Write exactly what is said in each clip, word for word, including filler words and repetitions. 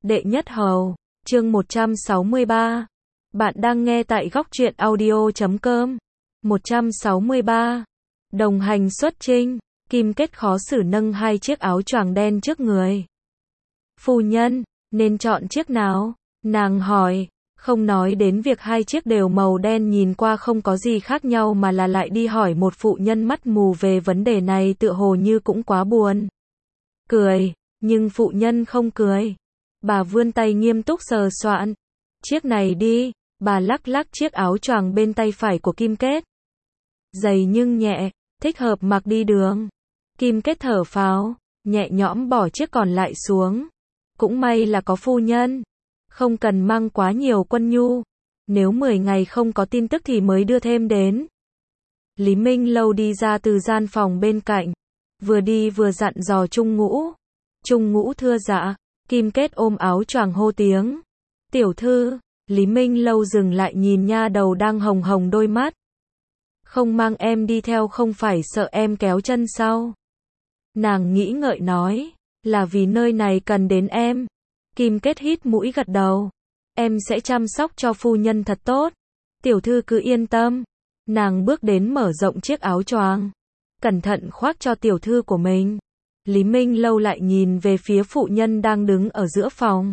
Đệ nhất hầu, chương một trăm sáu mươi ba. Bạn đang nghe tại góc truyện audio chấm com. một trăm sáu mươi ba. Đồng hành xuất chinh, Kim Kết khó xử nâng hai chiếc áo choàng đen trước người. Phu nhân, nên chọn chiếc nào? Nàng hỏi, không nói đến việc hai chiếc đều màu đen nhìn qua không có gì khác nhau mà là lại đi hỏi một phụ nhân mắt mù về vấn đề này tựa hồ như cũng quá buồn. Cười, nhưng phụ nhân không cười. Bà vươn tay nghiêm túc sờ soạn. Chiếc này đi, bà lắc lắc chiếc áo choàng bên tay phải của Kim Kết. Dày nhưng nhẹ, thích hợp mặc đi đường. Kim Kết thở phào, nhẹ nhõm bỏ chiếc còn lại xuống. Cũng may là có phu nhân, không cần mang quá nhiều quân nhu. Nếu mười ngày không có tin tức thì mới đưa thêm đến. Lý Minh Lâu đi ra từ gian phòng bên cạnh, vừa đi vừa dặn dò Trung Ngũ. Trung Ngũ thưa dạ. Kim Kết ôm áo choàng hô tiếng. Tiểu thư. Lý Minh Lâu dừng lại nhìn nha đầu đang hồng hồng đôi mắt. Không mang em đi theo không phải sợ em kéo chân sau. Nàng nghĩ ngợi nói, là vì nơi này cần đến em. Kim Kết hít mũi gật đầu. Em sẽ chăm sóc cho phu nhân thật tốt. Tiểu thư cứ yên tâm. Nàng bước đến mở rộng chiếc áo choàng, cẩn thận khoác cho tiểu thư của mình. Lý Minh Lâu lại nhìn về phía phụ nhân đang đứng ở giữa phòng.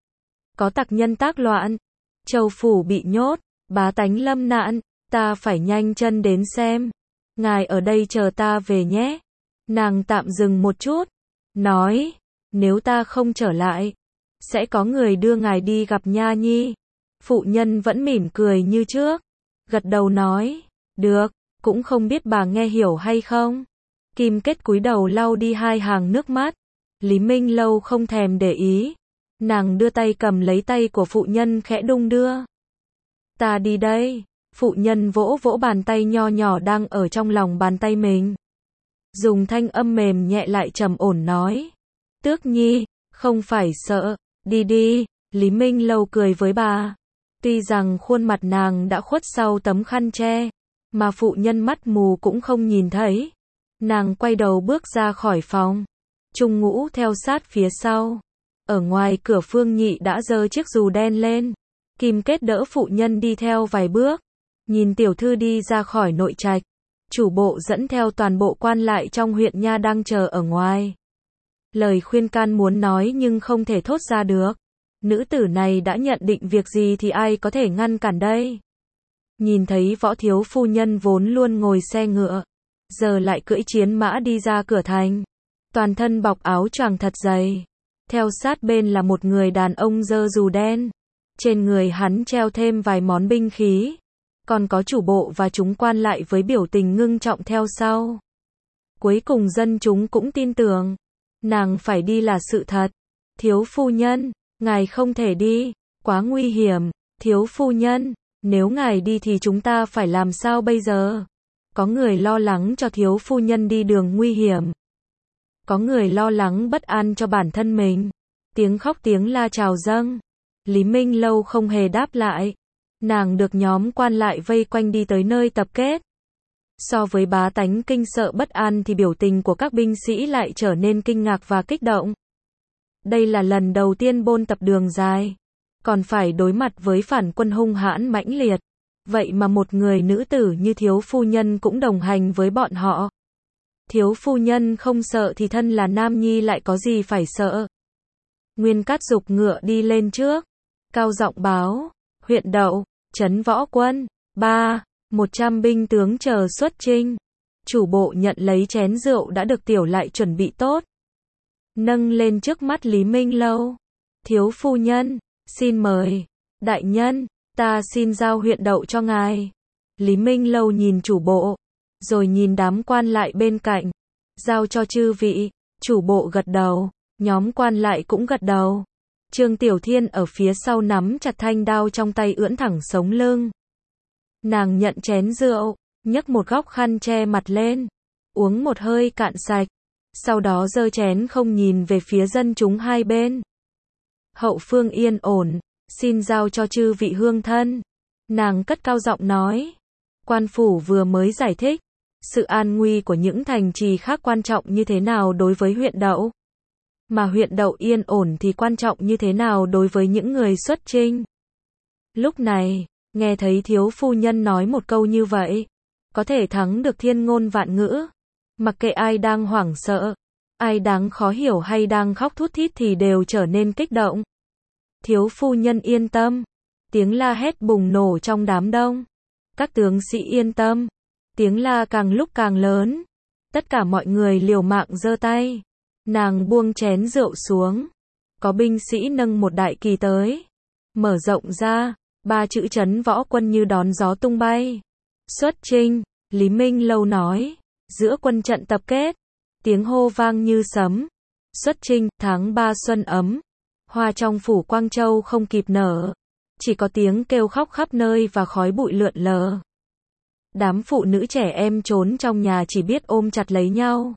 Có tặc nhân tác loạn, Châu phủ bị nhốt, bá tánh lâm nạn, ta phải nhanh chân đến xem. Ngài ở đây chờ ta về nhé. Nàng tạm dừng một chút, nói, nếu ta không trở lại, sẽ có người đưa ngài đi gặp nha nhi. Phụ nhân vẫn mỉm cười như trước, gật đầu nói, được, cũng không biết bà nghe hiểu hay không. Kim Kết cúi đầu lau đi hai hàng nước mắt. Lý Minh Lâu không thèm để ý. Nàng đưa tay cầm lấy tay của phụ nhân khẽ đung đưa. Ta đi đây. Phụ nhân vỗ vỗ bàn tay nho nhỏ đang ở trong lòng bàn tay mình. Dùng thanh âm mềm nhẹ lại trầm ổn nói. Tước nhi, không phải sợ, đi đi. Lý Minh Lâu cười với bà. Tuy rằng khuôn mặt nàng đã khuất sau tấm khăn che, mà phụ nhân mắt mù cũng không nhìn thấy. Nàng quay đầu bước ra khỏi phòng. Trung Ngũ theo sát phía sau. Ở ngoài cửa Phương Nhị đã giơ chiếc dù đen lên. Kim Kết đỡ phụ nhân đi theo vài bước. Nhìn tiểu thư đi ra khỏi nội trạch. Chủ bộ dẫn theo toàn bộ quan lại trong huyện nha đang chờ ở ngoài. Lời khuyên can muốn nói nhưng không thể thốt ra được. Nữ tử này đã nhận định việc gì thì ai có thể ngăn cản đây. Nhìn thấy võ thiếu phu nhân vốn luôn ngồi xe ngựa, giờ lại cưỡi chiến mã đi ra cửa thành. Toàn thân bọc áo choàng thật dày. Theo sát bên là một người đàn ông giơ dù đen. Trên người hắn treo thêm vài món binh khí. Còn có chủ bộ và chúng quan lại với biểu tình ngưng trọng theo sau. Cuối cùng dân chúng cũng tin tưởng. Nàng phải đi là sự thật. Thiếu phu nhân, ngài không thể đi. Quá nguy hiểm. Thiếu phu nhân, nếu ngài đi thì chúng ta phải làm sao bây giờ? Có người lo lắng cho thiếu phu nhân đi đường nguy hiểm. Có người lo lắng bất an cho bản thân mình. Tiếng khóc tiếng la trào dâng. Lý Minh Lâu không hề đáp lại. Nàng được nhóm quan lại vây quanh đi tới nơi tập kết. So với bá tánh kinh sợ bất an thì biểu tình của các binh sĩ lại trở nên kinh ngạc và kích động. Đây là lần đầu tiên bôn tập đường dài, còn phải đối mặt với phản quân hung hãn mãnh liệt. Vậy mà một người nữ tử như thiếu phu nhân cũng đồng hành với bọn họ. Thiếu phu nhân không sợ thì thân là nam nhi lại có gì phải sợ. Nguyên Cát giục ngựa đi lên trước, cao giọng báo, huyện Đậu, trấn Võ Quân, ba, một trăm binh tướng chờ xuất chinh. Chủ bộ nhận lấy chén rượu đã được tiểu lại chuẩn bị tốt. Nâng lên trước mắt Lý Minh Lâu. Thiếu phu nhân, xin mời. Đại nhân, ta xin giao huyện Đậu cho ngài. Lý Minh Lâu nhìn chủ bộ, rồi nhìn đám quan lại bên cạnh. Giao cho chư vị. Chủ bộ gật đầu, nhóm quan lại cũng gật đầu. Trương Tiểu Thiên ở phía sau nắm chặt thanh đao trong tay ưỡn thẳng sống lưng. Nàng nhận chén rượu, nhấc một góc khăn che mặt lên, uống một hơi cạn sạch. Sau đó giơ chén không nhìn về phía dân chúng hai bên. Hậu phương yên ổn, xin giao cho chư vị hương thân. Nàng cất cao giọng nói. Quan phủ vừa mới giải thích sự an nguy của những thành trì khác quan trọng như thế nào đối với huyện Đậu. Mà huyện Đậu yên ổn thì quan trọng như thế nào đối với những người xuất chinh. Lúc này, nghe thấy thiếu phu nhân nói một câu như vậy, có thể thắng được thiên ngôn vạn ngữ. Mặc kệ ai đang hoảng sợ, ai đang khó hiểu hay đang khóc thút thít thì đều trở nên kích động. Thiếu phu nhân yên tâm. Tiếng la hét bùng nổ trong đám đông. Các tướng sĩ yên tâm. Tiếng la càng lúc càng lớn. Tất cả mọi người liều mạng giơ tay. Nàng buông chén rượu xuống. Có binh sĩ nâng một đại kỳ tới. Mở rộng ra, ba chữ trấn võ quân như đón gió tung bay. Xuất chinh, Lý Minh Lâu nói. Giữa quân trận tập kết. Tiếng hô vang như sấm. Xuất chinh, tháng ba xuân ấm. Hoa trong phủ Quang Châu không kịp nở. Chỉ có tiếng kêu khóc khắp nơi và khói bụi lượn lờ. Đám phụ nữ trẻ em trốn trong nhà chỉ biết ôm chặt lấy nhau.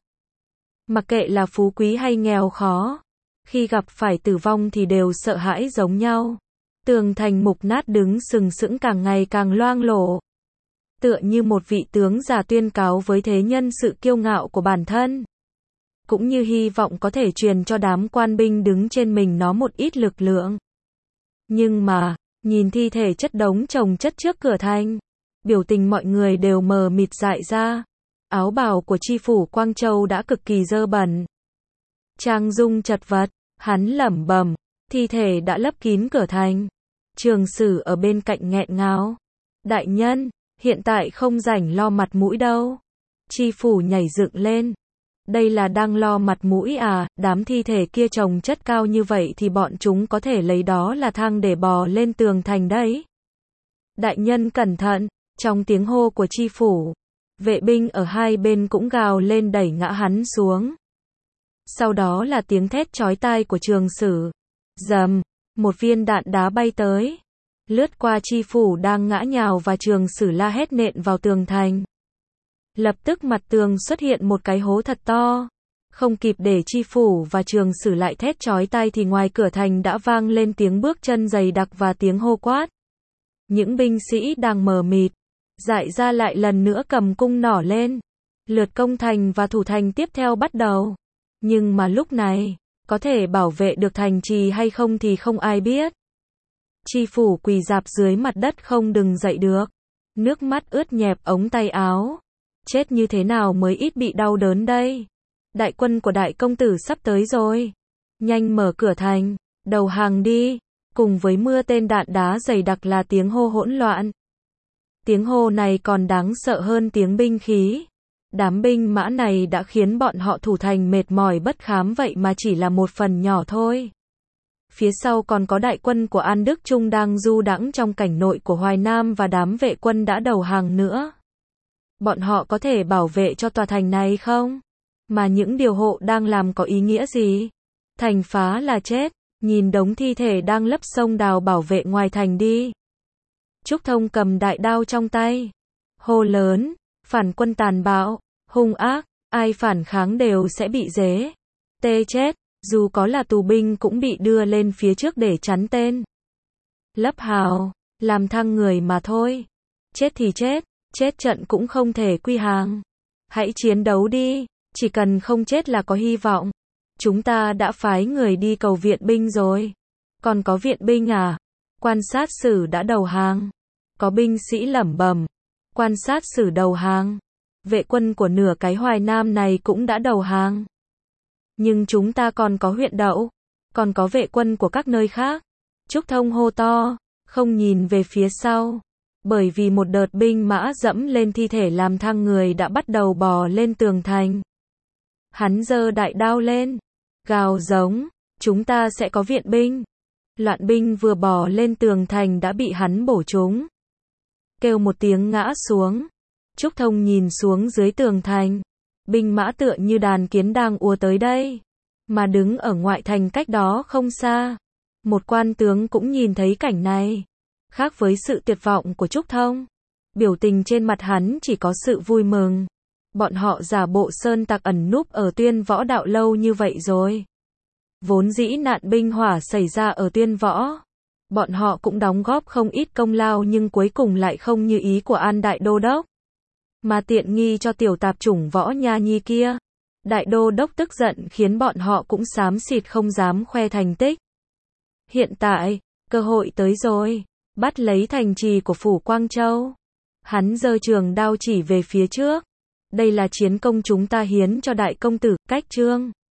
Mặc kệ là phú quý hay nghèo khó, khi gặp phải tử vong thì đều sợ hãi giống nhau. Tường thành mục nát đứng sừng sững càng ngày càng loang lổ. Tựa như một vị tướng già tuyên cáo với thế nhân sự kiêu ngạo của bản thân. Cũng như hy vọng có thể truyền cho đám quan binh đứng trên mình nó một ít lực lượng. Nhưng mà, nhìn thi thể chất đống chồng chất trước cửa thành, biểu tình mọi người đều mờ mịt dại ra. Áo bào của chi phủ Quang Châu đã cực kỳ dơ bẩn. Trang dung chật vật, hắn lẩm bẩm, thi thể đã lấp kín cửa thành. Trường Sử ở bên cạnh nghẹn ngào. Đại nhân, hiện tại không rảnh lo mặt mũi đâu. Chi phủ nhảy dựng lên. Đây là đang lo mặt mũi à, đám thi thể kia chồng chất cao như vậy thì bọn chúng có thể lấy đó là thang để bò lên tường thành đấy. Đại nhân cẩn thận, trong tiếng hô của chi phủ, vệ binh ở hai bên cũng gào lên đẩy ngã hắn xuống. Sau đó là tiếng thét chói tai của Trường Sử. Rầm, một viên đạn đá bay tới, lướt qua chi phủ đang ngã nhào và Trường Sử la hét nện vào tường thành. Lập tức mặt tường xuất hiện một cái hố thật to. Không kịp để chi phủ và Trường Sử lại thét chói tai thì ngoài cửa thành đã vang lên tiếng bước chân dày đặc và tiếng hô quát. Những binh sĩ đang mờ mịt, dại ra lại lần nữa cầm cung nỏ lên. Lượt công thành và thủ thành tiếp theo bắt đầu. Nhưng mà lúc này, có thể bảo vệ được thành trì hay không thì không ai biết. Chi phủ quỳ rạp dưới mặt đất không đứng dậy được. Nước mắt ướt nhẹp ống tay áo. Chết như thế nào mới ít bị đau đớn đây? Đại quân của đại công tử sắp tới rồi. Nhanh mở cửa thành, đầu hàng đi. Cùng với mưa tên đạn đá dày đặc là tiếng hô hỗn loạn. Tiếng hô này còn đáng sợ hơn tiếng binh khí. Đám binh mã này đã khiến bọn họ thủ thành mệt mỏi bất khám vậy mà chỉ là một phần nhỏ thôi. Phía sau còn có đại quân của An Đức Trung đang du đãng trong cảnh nội của Hoài Nam và đám vệ quân đã đầu hàng nữa. Bọn họ có thể bảo vệ cho tòa thành này không? Mà những điều hộ đang làm có ý nghĩa gì? Thành phá là chết, nhìn đống thi thể đang lấp sông đào bảo vệ ngoài thành đi. Trúc Thông cầm đại đao trong tay. Hô lớn, phản quân tàn bạo, hung ác, ai phản kháng đều sẽ bị giết. Tê chết, dù có là tù binh cũng bị đưa lên phía trước để chắn tên. Lấp hào, làm thăng người mà thôi. Chết thì chết, chết trận cũng không thể quy hàng. Hãy chiến đấu đi, chỉ cần không chết là có hy vọng. Chúng ta đã phái người đi cầu viện binh rồi. Còn có viện binh à? Quan sát sử đã đầu hàng. Có binh sĩ lẩm bẩm. Quan sát sử đầu hàng. Vệ quân của nửa cái Hoài Nam này cũng đã đầu hàng. Nhưng chúng ta còn có huyện Đậu. Còn có vệ quân của các nơi khác. Trúc Thông hô to, không nhìn về phía sau. Bởi vì một đợt binh mã dẫm lên thi thể làm thang người đã bắt đầu bò lên tường thành. Hắn giơ đại đao lên. Gào giống, chúng ta sẽ có viện binh. Loạn binh vừa bò lên tường thành đã bị hắn bổ trúng. Kêu một tiếng ngã xuống. Trúc Thông nhìn xuống dưới tường thành. Binh mã tựa như đàn kiến đang ùa tới đây. Mà đứng ở ngoại thành cách đó không xa. Một quan tướng cũng nhìn thấy cảnh này. Khác với sự tuyệt vọng của Trúc Thông. Biểu tình trên mặt hắn chỉ có sự vui mừng. Bọn họ giả bộ sơn tặc ẩn núp ở Tuyên Võ Đạo lâu như vậy rồi. Vốn dĩ nạn binh hỏa xảy ra ở Tuyên Võ. Bọn họ cũng đóng góp không ít công lao nhưng cuối cùng lại không như ý của An Đại Đô Đốc. Mà tiện nghi cho tiểu tạp chủng Võ Nha Nhi kia. Đại đô đốc tức giận khiến bọn họ cũng xám xịt không dám khoe thành tích. Hiện tại, cơ hội tới rồi, bắt lấy thành trì của phủ Quang Châu. Hắn giơ trường đao chỉ về phía trước. Đây là chiến công chúng ta hiến cho đại công tử, cách trương.